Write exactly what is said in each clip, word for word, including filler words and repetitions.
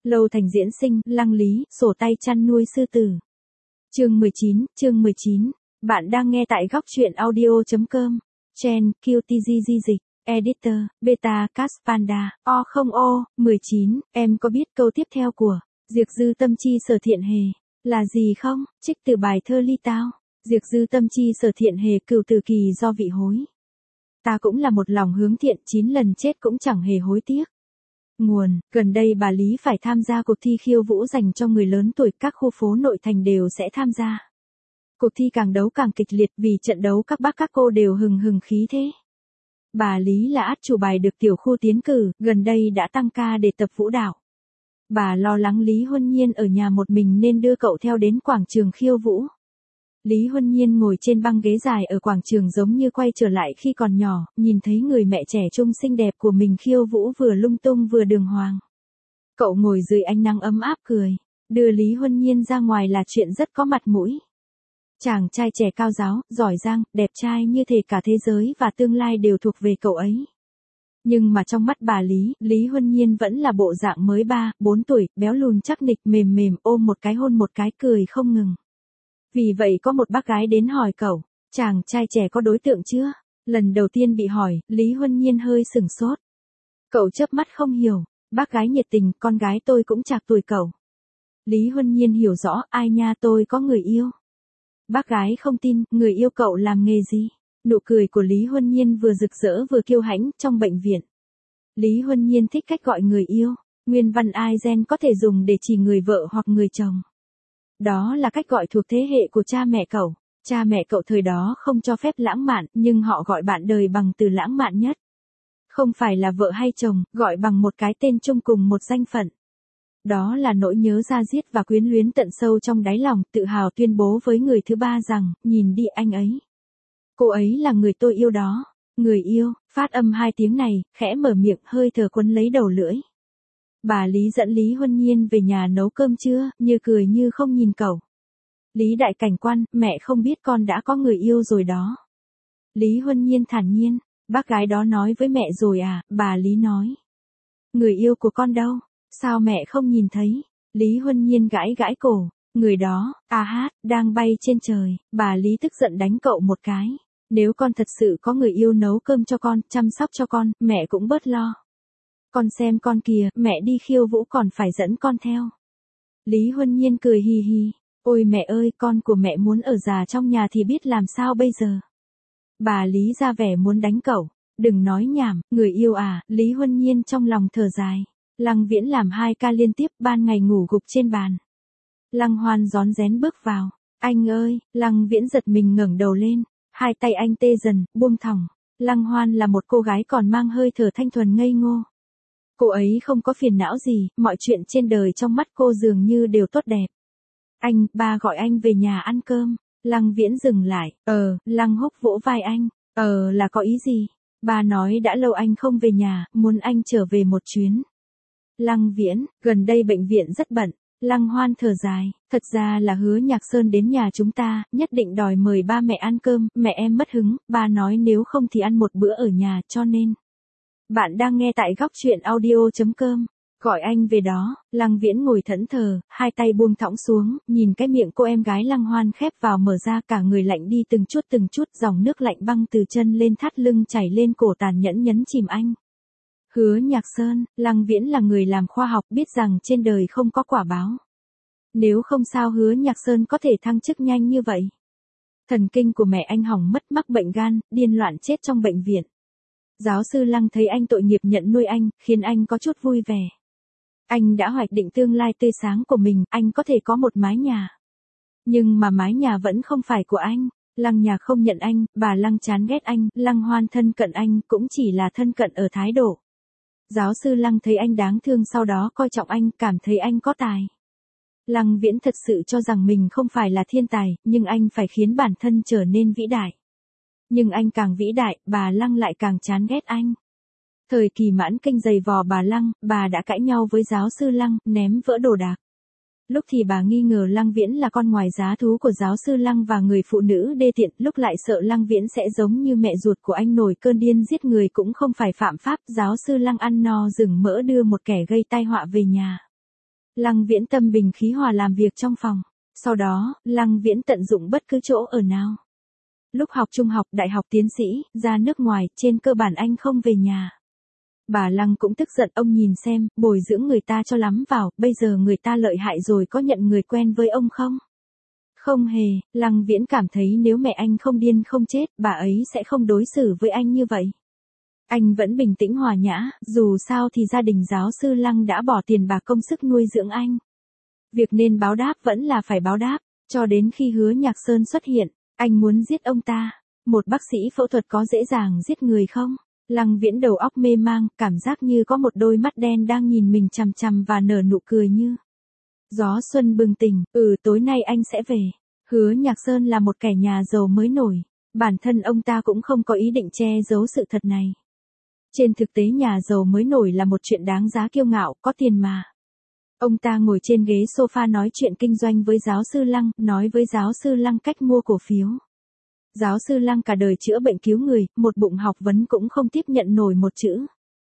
Lâu Thành diễn sinh, Lăng Lý, sổ tay chăn nuôi sư tử. Chương mười chín, chương mười chín. Bạn đang nghe tại góc truyện audio chấm com. Chen, quy tê giê giê dịch, Editor, Beta, Cast Panda, O không O, mười chín. Em có biết câu tiếp theo của Diệt dư tâm chi sở thiện hề là gì không? Trích từ bài thơ Ly Tao. Diệt dư tâm chi sở thiện hề cừu từ kỳ do vị hối. Ta cũng là một lòng hướng thiện, chín lần chết cũng chẳng hề hối tiếc. Nguồn, gần đây bà Lý phải tham gia cuộc thi khiêu vũ dành cho người lớn tuổi, các khu phố nội thành đều sẽ tham gia. Cuộc thi càng đấu càng kịch liệt, vì trận đấu các bác các cô đều hừng hừng khí thế. Bà Lý là át chủ bài được tiểu khu tiến cử, gần đây đã tăng ca để tập vũ đạo. Bà lo lắng Lý Huân Nhiên ở nhà một mình nên đưa cậu theo đến quảng trường khiêu vũ. Lý Huân Nhiên ngồi trên băng ghế dài ở quảng trường giống như quay trở lại khi còn nhỏ, nhìn thấy người mẹ trẻ trung xinh đẹp của mình khiêu vũ vừa lung tung vừa đường hoàng. Cậu ngồi dưới ánh nắng ấm áp cười, đưa Lý Huân Nhiên ra ngoài là chuyện rất có mặt mũi. Chàng trai trẻ cao giáo, giỏi giang, đẹp trai như thể cả thế giới và tương lai đều thuộc về cậu ấy. Nhưng mà trong mắt bà Lý, Lý Huân Nhiên vẫn là bộ dạng mới ba, bốn tuổi, béo lùn chắc nịch, mềm mềm, ôm một cái hôn một cái, cười không ngừng. Vì vậy có một bác gái đến hỏi cậu, chàng trai trẻ có đối tượng chưa? Lần đầu tiên bị hỏi, Lý Huân Nhiên hơi sửng sốt. Cậu chớp mắt không hiểu, bác gái nhiệt tình, con gái tôi cũng trạc tuổi cậu. Lý Huân Nhiên hiểu rõ, ai nha, tôi có người yêu. Bác gái không tin, người yêu cậu làm nghề gì? Nụ cười của Lý Huân Nhiên vừa rực rỡ vừa kiêu hãnh trong bệnh viện. Lý Huân Nhiên thích cách gọi người yêu, nguyên văn ai gen có thể dùng để chỉ người vợ hoặc người chồng. Đó là cách gọi thuộc thế hệ của cha mẹ cậu. Cha mẹ cậu thời đó không cho phép lãng mạn, nhưng họ gọi bạn đời bằng từ lãng mạn nhất. Không phải là vợ hay chồng, gọi bằng một cái tên chung cùng một danh phận. Đó là nỗi nhớ da diết và quyến luyến tận sâu trong đáy lòng, tự hào tuyên bố với người thứ ba rằng, nhìn đi anh ấy. Cô ấy là người tôi yêu đó. Người yêu, phát âm hai tiếng này, khẽ mở miệng, hơi thở quấn lấy đầu lưỡi. Bà Lý dẫn Lý Huân Nhiên về nhà nấu cơm trưa, như cười như không nhìn cậu. Lý đại cảnh quan, mẹ không biết con đã có người yêu rồi đó. Lý Huân Nhiên thản nhiên, bác gái đó nói với mẹ rồi à, bà Lý nói. Người yêu của con đâu? Sao mẹ không nhìn thấy? Lý Huân Nhiên gãi gãi cổ, người đó, à hát, đang bay trên trời. Bà Lý tức giận đánh cậu một cái. Nếu con thật sự có người yêu nấu cơm cho con, chăm sóc cho con, mẹ cũng bớt lo. Con xem con kìa, mẹ đi khiêu vũ còn phải dẫn con theo. Lý Huân Nhiên cười hì hì, ôi mẹ ơi, con của mẹ muốn ở già trong nhà thì biết làm sao bây giờ. Bà Lý ra vẻ muốn đánh cậu, đừng nói nhảm, người yêu à, Lý Huân Nhiên trong lòng thở dài. Lăng Viễn làm hai ca liên tiếp, ban ngày ngủ gục trên bàn. Lăng Hoan rón rén bước vào, anh ơi, Lăng Viễn giật mình ngẩng đầu lên, hai tay anh tê dần, buông thõng. Lăng Hoan là một cô gái còn mang hơi thở thanh thuần ngây ngô. Cô ấy không có phiền não gì, mọi chuyện trên đời trong mắt cô dường như đều tốt đẹp. Anh, ba gọi anh về nhà ăn cơm. Lăng Viễn dừng lại, ờ, Lăng Húc vỗ vai anh, ờ là có ý gì? Ba nói đã lâu anh không về nhà, muốn anh trở về một chuyến. Lăng Viễn, gần đây bệnh viện rất bận. Lăng Hoan thở dài, thật ra là Hứa Nhạc Sơn đến nhà chúng ta, nhất định đòi mời ba mẹ ăn cơm, mẹ em mất hứng, ba nói nếu không thì ăn một bữa ở nhà, cho nên. Bạn đang nghe tại góc truyện audio chấm com. Gọi anh về đó. Lăng Viễn ngồi thẫn thờ, hai tay buông thõng xuống, nhìn cái miệng cô em gái Lăng Hoan khép vào mở ra, cả người lạnh đi từng chút từng chút, dòng nước lạnh băng từ chân lên thắt lưng chảy lên cổ, tàn nhẫn nhấn chìm anh. Hứa Nhạc Sơn, Lăng Viễn là người làm khoa học, biết rằng trên đời không có quả báo. Nếu không sao Hứa Nhạc Sơn có thể thăng chức nhanh như vậy. Thần kinh của mẹ anh hỏng mất, mắc bệnh gan, điên loạn chết trong bệnh viện. Giáo sư Lăng thấy anh tội nghiệp nhận nuôi anh, khiến anh có chút vui vẻ. Anh đã hoạch định tương lai tươi sáng của mình, anh có thể có một mái nhà. Nhưng mà mái nhà vẫn không phải của anh. Lăng nhà không nhận anh, bà Lăng chán ghét anh, Lăng Hoan thân cận anh, cũng chỉ là thân cận ở thái độ. Giáo sư Lăng thấy anh đáng thương, sau đó coi trọng anh, cảm thấy anh có tài. Lăng Viễn thật sự cho rằng mình không phải là thiên tài, nhưng anh phải khiến bản thân trở nên vĩ đại. Nhưng anh càng vĩ đại, bà Lăng lại càng chán ghét anh. Thời kỳ mãn kinh dày vò bà Lăng, bà đã cãi nhau với giáo sư Lăng, ném vỡ đồ đạc. Lúc thì bà nghi ngờ Lăng Viễn là con ngoài giá thú của giáo sư Lăng và người phụ nữ đê tiện, lúc lại sợ Lăng Viễn sẽ giống như mẹ ruột của anh nổi cơn điên giết người cũng không phải phạm pháp. Giáo sư Lăng ăn no rừng mỡ đưa một kẻ gây tai họa về nhà. Lăng Viễn tâm bình khí hòa làm việc trong phòng. Sau đó, Lăng Viễn tận dụng bất cứ chỗ ở nào. Lúc học trung học, đại học tiến sĩ, ra nước ngoài, trên cơ bản anh không về nhà. Bà Lăng cũng tức giận, ông nhìn xem, bồi dưỡng người ta cho lắm vào, bây giờ người ta lợi hại rồi có nhận người quen với ông không? Không hề, Lăng Viễn cảm thấy nếu mẹ anh không điên không chết, bà ấy sẽ không đối xử với anh như vậy. Anh vẫn bình tĩnh hòa nhã, dù sao thì gia đình giáo sư Lăng đã bỏ tiền bạc công sức nuôi dưỡng anh. Việc nên báo đáp vẫn là phải báo đáp, cho đến khi Hứa Nhạc Sơn xuất hiện, anh muốn giết ông ta. Một bác sĩ phẫu thuật có dễ dàng giết người không? Lăng Viễn đầu óc mê mang, cảm giác như có một đôi mắt đen đang nhìn mình chằm chằm và nở nụ cười như gió xuân bừng tỉnh. Ừ, tối nay anh sẽ về. Hứa Nhạc Sơn là một kẻ nhà giàu mới nổi. Bản thân ông ta cũng không có ý định che giấu sự thật này. Trên thực tế nhà giàu mới nổi là một chuyện đáng giá kiêu ngạo, có tiền mà. Ông ta ngồi trên ghế sofa nói chuyện kinh doanh với giáo sư Lăng, nói với giáo sư Lăng cách mua cổ phiếu. Giáo sư Lăng cả đời chữa bệnh cứu người, một bụng học vấn cũng không tiếp nhận nổi một chữ.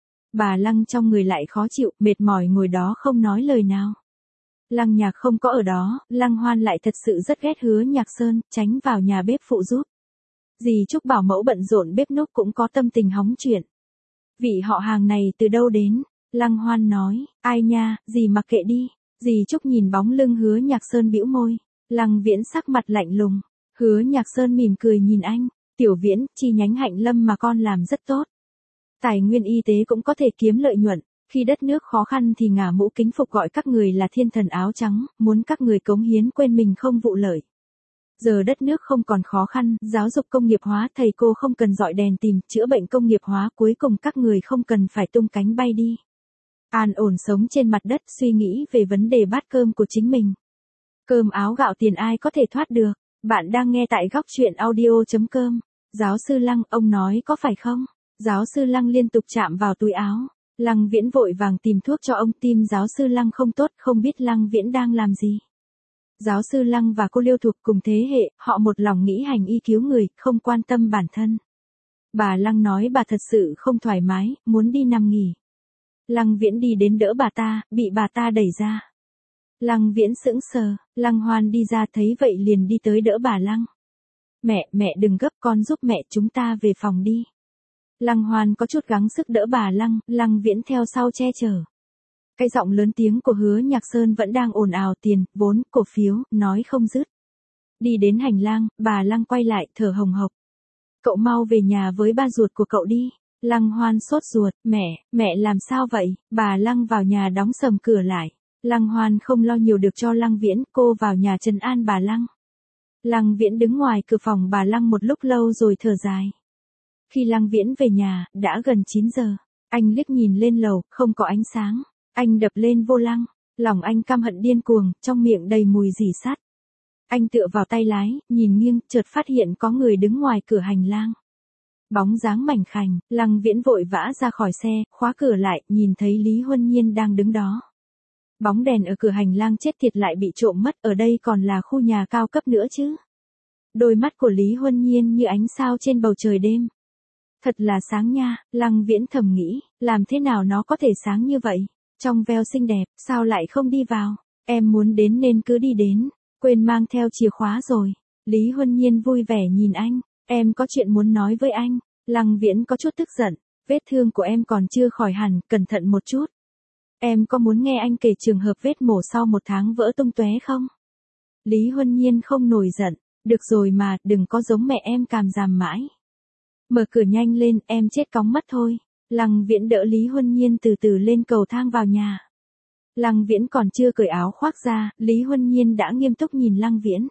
Bà Lăng trong người lại khó chịu, mệt mỏi ngồi đó không nói lời nào. Lăng Nhạc không có ở đó, Lăng Hoan lại thật sự rất ghét Hứa Nhạc Sơn, tránh vào nhà bếp phụ giúp. Dì Trúc bảo mẫu bận rộn bếp núc cũng có tâm tình hóng chuyện. Vị họ hàng này từ đâu đến? Lăng Hoan nói, ai nha, dì mặc kệ đi. Dì Trúc nhìn bóng lưng Hứa Nhạc Sơn bĩu môi. Lăng Viễn sắc mặt lạnh lùng. Hứa Nhạc Sơn mỉm cười nhìn anh. Tiểu Viễn, chi nhánh Hạnh Lâm mà con làm rất tốt. Tài nguyên y tế cũng có thể kiếm lợi nhuận. Khi đất nước khó khăn thì ngả mũ kính phục gọi các người là thiên thần áo trắng, muốn các người cống hiến quên mình không vụ lợi. Giờ đất nước không còn khó khăn, giáo dục công nghiệp hóa, thầy cô không cần dọi đèn tìm, chữa bệnh công nghiệp hóa, cuối cùng các người không cần phải tung cánh bay đi. An ổn sống trên mặt đất, suy nghĩ về vấn đề bát cơm của chính mình. Cơm áo gạo tiền ai có thể thoát được. Bạn đang nghe tại góc truyện audio chấm com. Giáo sư Lăng, ông nói có phải không? Giáo sư Lăng liên tục chạm vào túi áo. Lăng Viễn vội vàng tìm thuốc cho ông, tim giáo sư Lăng không tốt, không biết Lăng Viễn đang làm gì. Giáo sư Lăng và cô Liêu thuộc cùng thế hệ, họ một lòng nghĩ hành y cứu người, không quan tâm bản thân. Bà Lăng nói bà thật sự không thoải mái, muốn đi nằm nghỉ. Lăng Viễn đi đến đỡ bà ta, bị bà ta đẩy ra. Lăng Viễn sững sờ, Lăng Hoan đi ra thấy vậy liền đi tới đỡ bà Lăng. Mẹ, mẹ đừng gấp, con giúp mẹ, chúng ta về phòng đi. Lăng Hoan có chút gắng sức đỡ bà Lăng, Lăng Viễn theo sau che chở. Cái giọng lớn tiếng của Hứa Nhạc Sơn vẫn đang ồn ào tiền, vốn, cổ phiếu, nói không dứt. Đi đến hành lang, bà Lăng quay lại, thở hồng hộc. Cậu mau về nhà với ba ruột của cậu đi. Lăng Hoan sốt ruột, mẹ, mẹ làm sao vậy? Bà Lăng vào nhà đóng sầm cửa lại. Lăng Hoan không lo nhiều được cho Lăng Viễn, cô vào nhà trấn an bà Lăng. Lăng Viễn đứng ngoài cửa phòng bà Lăng một lúc lâu rồi thở dài. Khi Lăng Viễn về nhà, đã gần chín giờ. Anh liếc nhìn lên lầu, không có ánh sáng. Anh đập lên vô lăng. Lòng anh căm hận điên cuồng, trong miệng đầy mùi rỉ sắt. Anh tựa vào tay lái, nhìn nghiêng, chợt phát hiện có người đứng ngoài cửa hành lang. Bóng dáng mảnh khảnh, Lăng Viễn vội vã ra khỏi xe, khóa cửa lại, nhìn thấy Lý Huân Nhiên đang đứng đó. Bóng đèn ở cửa hành lang chết tiệt lại bị trộm mất, ở đây còn là khu nhà cao cấp nữa chứ. Đôi mắt của Lý Huân Nhiên như ánh sao trên bầu trời đêm. Thật là sáng nha, Lăng Viễn thầm nghĩ, làm thế nào nó có thể sáng như vậy? Trong veo xinh đẹp, sao lại không đi vào? Em muốn đến nên cứ đi đến, quên mang theo chìa khóa rồi. Lý Huân Nhiên vui vẻ nhìn anh, em có chuyện muốn nói với anh. Lăng Viễn có chút tức giận, vết thương của em còn chưa khỏi hẳn, cẩn thận một chút. Em có muốn nghe anh kể trường hợp vết mổ sau một tháng vỡ tung tóe không? Lý Huân Nhiên không nổi giận, được rồi mà, đừng có giống mẹ em càm ràm mãi. Mở cửa nhanh lên, em chết cóng mất thôi. Lăng Viễn đỡ Lý Huân Nhiên từ từ lên cầu thang vào nhà. Lăng Viễn còn chưa cởi áo khoác ra, Lý Huân Nhiên đã nghiêm túc nhìn Lăng Viễn.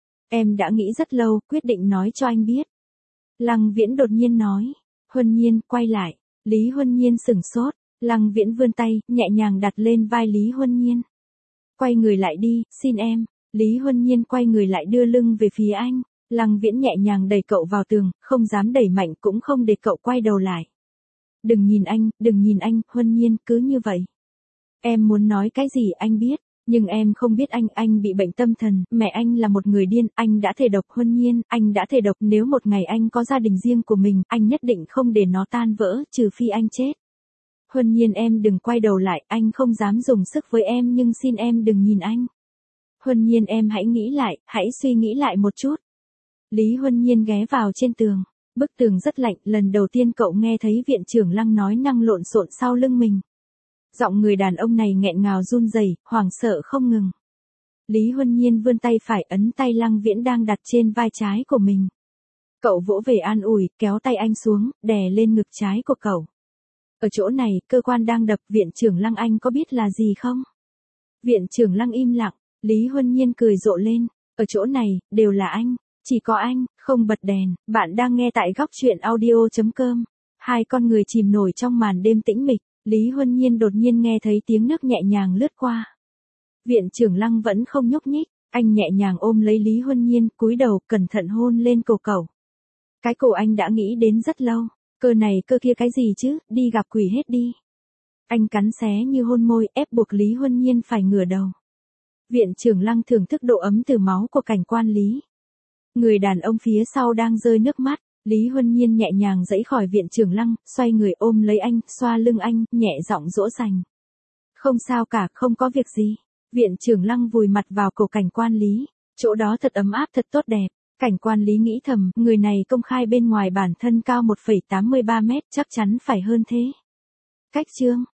Em đã nghĩ rất lâu, quyết định nói cho anh biết. Lăng Viễn đột nhiên nói. Huân Nhiên, quay lại. Lý Huân Nhiên sửng sốt. Lăng Viễn vươn tay, nhẹ nhàng đặt lên vai Lý Huân Nhiên. Quay người lại đi, xin em. Lý Huân Nhiên quay người lại đưa lưng về phía anh. Lăng Viễn nhẹ nhàng đẩy cậu vào tường, không dám đẩy mạnh cũng không để cậu quay đầu lại. Đừng nhìn anh, đừng nhìn anh, Huân Nhiên, cứ như vậy. Em muốn nói cái gì anh biết, nhưng em không biết anh, anh bị bệnh tâm thần, mẹ anh là một người điên, anh đã thề độc. Huân Nhiên, anh đã thề độc nếu một ngày anh có gia đình riêng của mình, anh nhất định không để nó tan vỡ, trừ phi anh chết. Huân Nhiên em đừng quay đầu lại, anh không dám dùng sức với em nhưng xin em đừng nhìn anh. Huân Nhiên em hãy nghĩ lại, hãy suy nghĩ lại một chút. Lý Huân Nhiên ghé vào trên tường. Bức tường rất lạnh, lần đầu tiên cậu nghe thấy viện trưởng Lăng nói năng lộn xộn sau lưng mình. Giọng người đàn ông này nghẹn ngào run rẩy, hoảng sợ không ngừng. Lý Huân Nhiên vươn tay phải ấn tay Lăng Viễn đang đặt trên vai trái của mình. Cậu vỗ về an ủi, kéo tay anh xuống, đè lên ngực trái của cậu. Ở chỗ này, cơ quan đang đập, viện trưởng Lăng anh có biết là gì không? Viện trưởng Lăng im lặng, Lý Huân Nhiên cười rộ lên. Ở chỗ này, đều là anh. Chỉ có anh, không bật đèn. Bạn đang nghe tại góc truyện audio chấm com. Hai con người chìm nổi trong màn đêm tĩnh mịch. Lý Huân Nhiên đột nhiên nghe thấy tiếng nước nhẹ nhàng lướt qua. Viện trưởng Lăng vẫn không nhúc nhích. Anh nhẹ nhàng ôm lấy Lý Huân Nhiên, cúi đầu, cẩn thận hôn lên cổ cậu. Cái cổ anh đã nghĩ đến rất lâu. Cơ này cơ kia cái gì chứ, đi gặp quỷ hết đi. Anh cắn xé như hôn môi, ép buộc Lý Huân Nhiên phải ngửa đầu. Viện trưởng Lăng thưởng thức độ ấm từ máu của cảnh quan Lý. Người đàn ông phía sau đang rơi nước mắt. Lý Huân Nhiên nhẹ nhàng giãy khỏi viện trưởng Lăng, xoay người ôm lấy anh, xoa lưng anh, nhẹ giọng dỗ dành. Không sao cả, không có việc gì. Viện trưởng Lăng vùi mặt vào cổ cảnh quan Lý. Chỗ đó thật ấm áp, thật tốt đẹp. Cảnh quan Lý nghĩ thầm, người này công khai bên ngoài bản thân cao một phẩy tám mươi ba mét, chắc chắn phải hơn thế. Cách chương